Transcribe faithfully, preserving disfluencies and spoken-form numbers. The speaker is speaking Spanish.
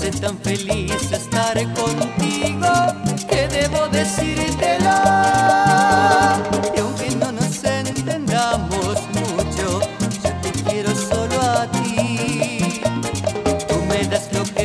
hace tan feliz estar contigo que debo decírtelo. Y aunque no nos entendamos mucho, yo te quiero solo a ti. Tú me das lo que